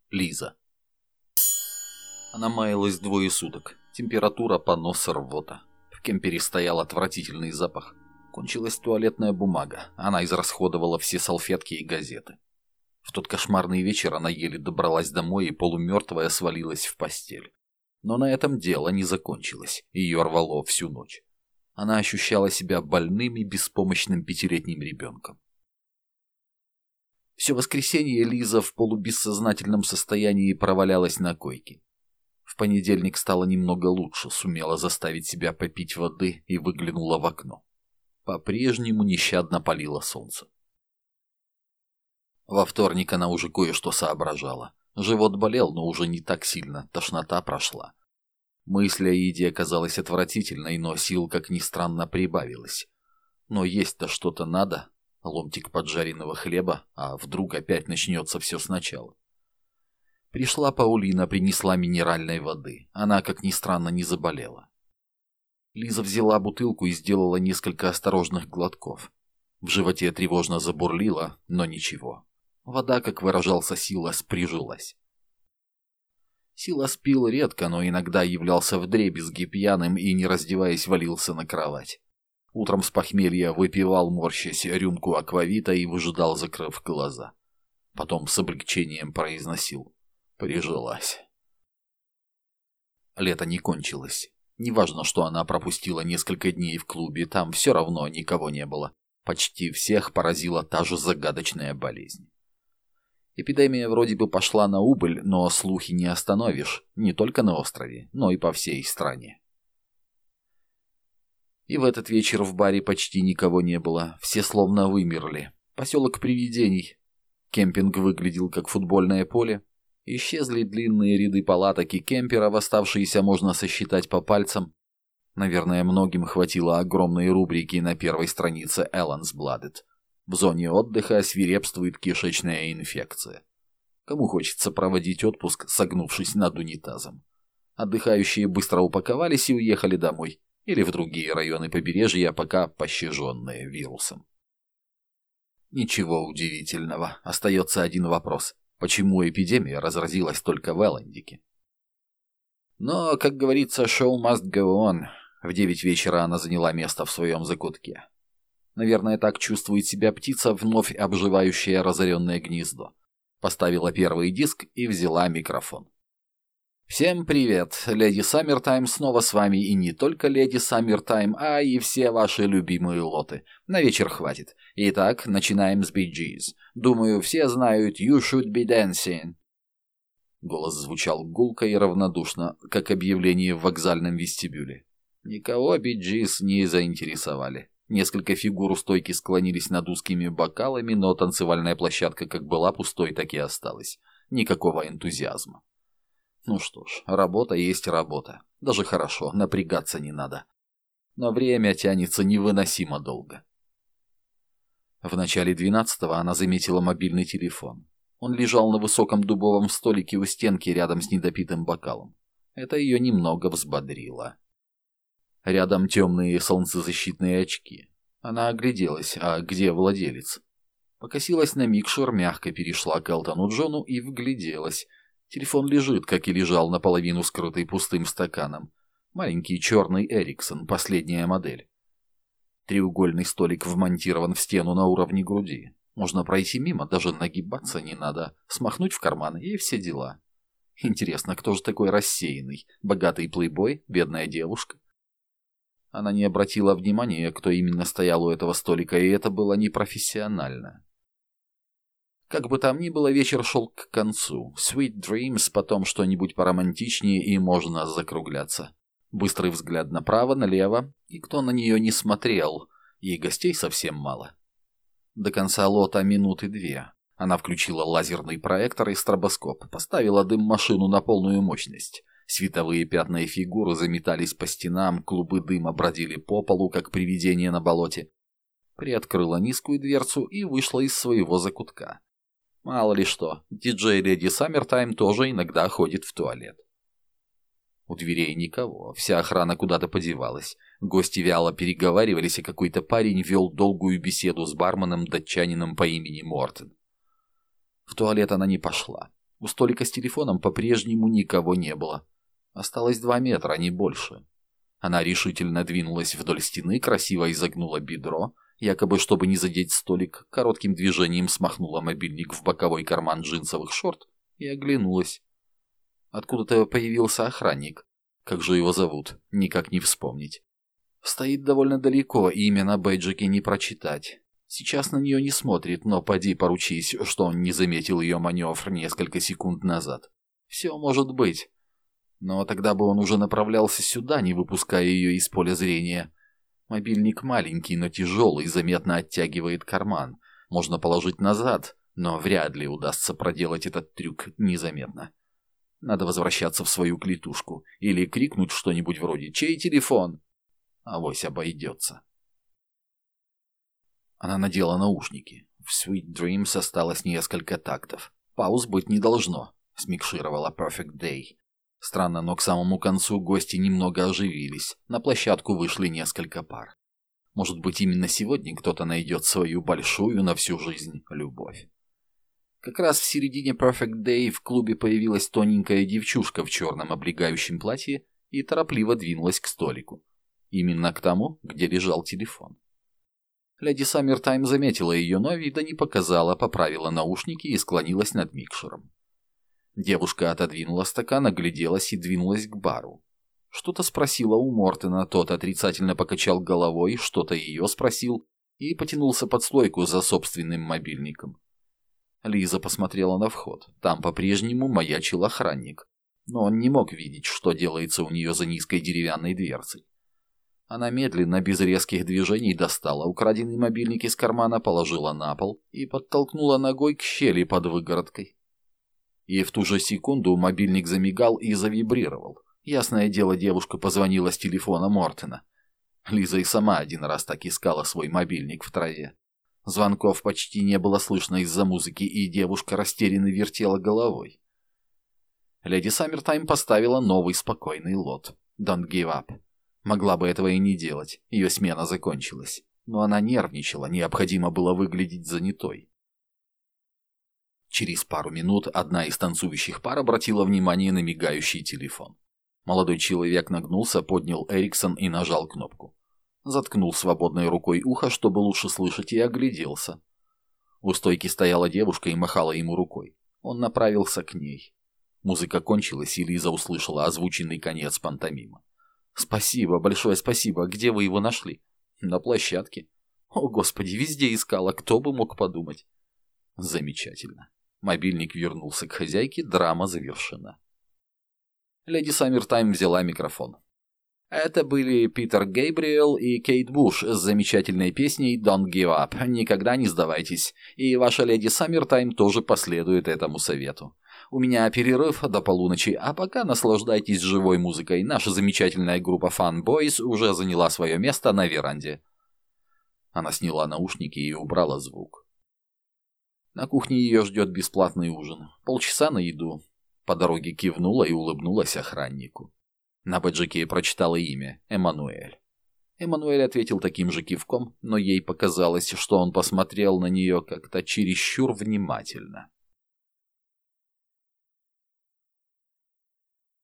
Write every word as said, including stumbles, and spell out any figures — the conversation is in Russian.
Лиза. Она маялась двое суток. Температура, понос, рвота. В кемпере стоял отвратительный запах. Кончилась туалетная бумага. Она израсходовала все салфетки и газеты. В тот кошмарный вечер она еле добралась домой и полумертвая свалилась в постель. Но на этом дело не закончилось. Ее рвало всю ночь. Она ощущала себя больным и беспомощным пятилетним ребенком. Все воскресенье Лиза в полубессознательном состоянии провалялась на койке. В понедельник стало немного лучше, сумела заставить себя попить воды и выглянула в окно. По-прежнему нещадно палило солнце. Во вторник она уже кое-что соображала. Живот болел, но уже не так сильно, тошнота прошла. Мысль о еде оказалась отвратительной, но сил, как ни странно, прибавилось. Но есть-то что-то надо, ломтик поджаренного хлеба, а вдруг опять начнется все сначала. Пришла Паулина, принесла минеральной воды. Она, как ни странно, не заболела. Лиза взяла бутылку и сделала несколько осторожных глотков. В животе тревожно забурлило, но ничего. Вода, как выражался Силас, прижилась. Силас пил редко, но иногда являлся вдребезги пьяным и, не раздеваясь, валился на кровать. Утром с похмелья выпивал, морщась, рюмку аквавита и выжидал, закрыв глаза. Потом с облегчением произносил: «Прижилась». Лето не кончилось. Неважно, что она пропустила несколько дней в клубе, там все равно никого не было. Почти всех поразила та же загадочная болезнь. Эпидемия вроде бы пошла на убыль, но слухи не остановишь, не только на острове, но и по всей стране. И в этот вечер в баре почти никого не было, все словно вымерли. Поселок привидений. Кемпинг выглядел как футбольное поле. Исчезли длинные ряды палаток и кемперов, оставшиеся можно сосчитать по пальцам. Наверное, многим хватило огромной рубрики на первой странице Ellen's Blooded. В зоне отдыха свирепствует кишечная инфекция. Кому хочется проводить отпуск, согнувшись над унитазом? Отдыхающие быстро упаковались и уехали домой. Или в другие районы побережья, пока пощаженные вирусом. Ничего удивительного. Остается один вопрос. Почему эпидемия разразилась только в Эллендике? Но, как говорится, show must go on. В девять вечера она заняла место в своем закутке. Наверное, так чувствует себя птица, вновь обживающая разоренное гнездо. Поставила первый диск и взяла микрофон. Всем привет! Леди Саммертайм снова с вами, и не только Леди Саммертайм, а и все ваши любимые лоты. На вечер хватит. Итак, начинаем с Bee Gees. Думаю, все знают «You should be dancing». Голос звучал гулко и равнодушно, как объявление в вокзальном вестибюле. Никого Bee Gees не заинтересовали. Несколько фигур у стойки склонились над узкими бокалами, но танцевальная площадка как была пустой, так и осталась. Никакого энтузиазма. Ну что ж, работа есть работа. Даже хорошо, напрягаться не надо. Но время тянется невыносимо долго. В начале двенадцатого она заметила мобильный телефон. Он лежал на высоком дубовом столике у стенки рядом с недопитым бокалом. Это ее немного взбодрило. Рядом темные солнцезащитные очки. Она огляделась, а где владелец? Покосилась на микшер, мягко перешла к Элтону Джону и вгляделась. Телефон лежит, как и лежал, наполовину скрытый пустым стаканом. Маленький черный Эриксон, последняя модель. Треугольный столик вмонтирован в стену на уровне груди. Можно пройти мимо, даже нагибаться не надо. Смахнуть в карман и все дела. Интересно, кто же такой рассеянный? Богатый плейбой? Бедная девушка? Она не обратила внимания, кто именно стоял у этого столика, и это было непрофессионально. Как бы там ни было, вечер шел к концу. Sweet dreams, потом что-нибудь поромантичнее, и можно закругляться. Быстрый взгляд направо, налево, и кто на нее не смотрел, и гостей совсем мало. До конца лота минуты две. Она включила лазерный проектор и стробоскоп, поставила дым-машину на полную мощность. Световые пятна и фигуры заметались по стенам, клубы дыма бродили по полу, как привидения на болоте. Приоткрыла низкую дверцу и вышла из своего закутка. Мало ли что, диджей Леди Саммертайм тоже иногда ходит в туалет. У дверей никого, вся охрана куда-то подевалась. Гости вяло переговаривались, и какой-то парень вел долгую беседу с барменом-датчанином по имени Мортен. В туалет она не пошла. У столика с телефоном по-прежнему никого не было. Осталось два метра, а не больше. Она решительно двинулась вдоль стены, красиво изогнула бедро, якобы чтобы не задеть столик, коротким движением смахнула мобильник в боковой карман джинсовых шорт и оглянулась. Откуда-то появился охранник. Как же его зовут, никак не вспомнить. Стоит довольно далеко, имя на бейджике не прочитать. Сейчас на нее не смотрит, но поди поручись, что он не заметил ее маневр несколько секунд назад. Все может быть. Но тогда бы он уже направлялся сюда, не выпуская ее из поля зрения. Мобильник маленький, но тяжелый, заметно оттягивает карман. Можно положить назад, но вряд ли удастся проделать этот трюк незаметно. Надо возвращаться в свою клетушку или крикнуть что-нибудь вроде «Чей телефон?». Авось обойдется. Она надела наушники. В Sweet Dreams осталось несколько тактов. Пауз быть не должно, смикшировала Perfect Day. Странно, но к самому концу гости немного оживились. На площадку вышли несколько пар. Может быть, именно сегодня кто-то найдет свою большую на всю жизнь любовь. Как раз в середине Perfect Day в клубе появилась тоненькая девчушка в черном облегающем платье и торопливо двинулась к столику. Именно к тому, где лежал телефон. Леди Саммертайм заметила ее, но вида не показала, поправила наушники и склонилась над микшером. Девушка отодвинула стакан, огляделась и двинулась к бару. Что-то спросила у Мортона, тот отрицательно покачал головой, что-то ее спросил и потянулся под стойку за собственным мобильником. Лиза посмотрела на вход. Там по-прежнему маячил охранник, но он не мог видеть, что делается у нее за низкой деревянной дверцей. Она медленно, без резких движений, достала украденный мобильник из кармана, положила на пол и подтолкнула ногой к щели под выгородкой. И в ту же секунду мобильник замигал и завибрировал. Ясное дело, девушка позвонила с телефона Мортона. Лиза и сама один раз так искала свой мобильник в траве. Звонков почти не было слышно из-за музыки, и девушка растерянно вертела головой. Леди Саммертайм поставила новый спокойный лот. Don't give up. Могла бы этого и не делать, ее смена закончилась. Но она нервничала, необходимо было выглядеть занятой. Через пару минут одна из танцующих пар обратила внимание на мигающий телефон. Молодой человек нагнулся, поднял Эриксон и нажал кнопку. Заткнул свободной рукой ухо, чтобы лучше слышать, и огляделся. У стойки стояла девушка и махала ему рукой. Он направился к ней. Музыка кончилась, и Лиза услышала озвученный конец пантомимы. «Спасибо, большое спасибо. Где вы его нашли?» «На площадке». «О, Господи, везде искала. Кто бы мог подумать?» «Замечательно». Мобильник вернулся к хозяйке, драма завершена. Леди Саммертайм взяла микрофон. Это были Питер Гейбриэл и Кейт Буш с замечательной песней «Don't give up». Никогда не сдавайтесь. И ваша леди Саммертайм тоже последует этому совету. У меня перерыв до полуночи, а пока наслаждайтесь живой музыкой. Наша замечательная группа Fun Boys уже заняла свое место на веранде. Она сняла наушники и убрала звук. На кухне ее ждет бесплатный ужин. Полчаса на еду. По дороге кивнула и улыбнулась охраннику. На бэджике прочитала имя – Эммануэль. Эммануэль ответил таким же кивком, но ей показалось, что он посмотрел на нее как-то чересчур внимательно.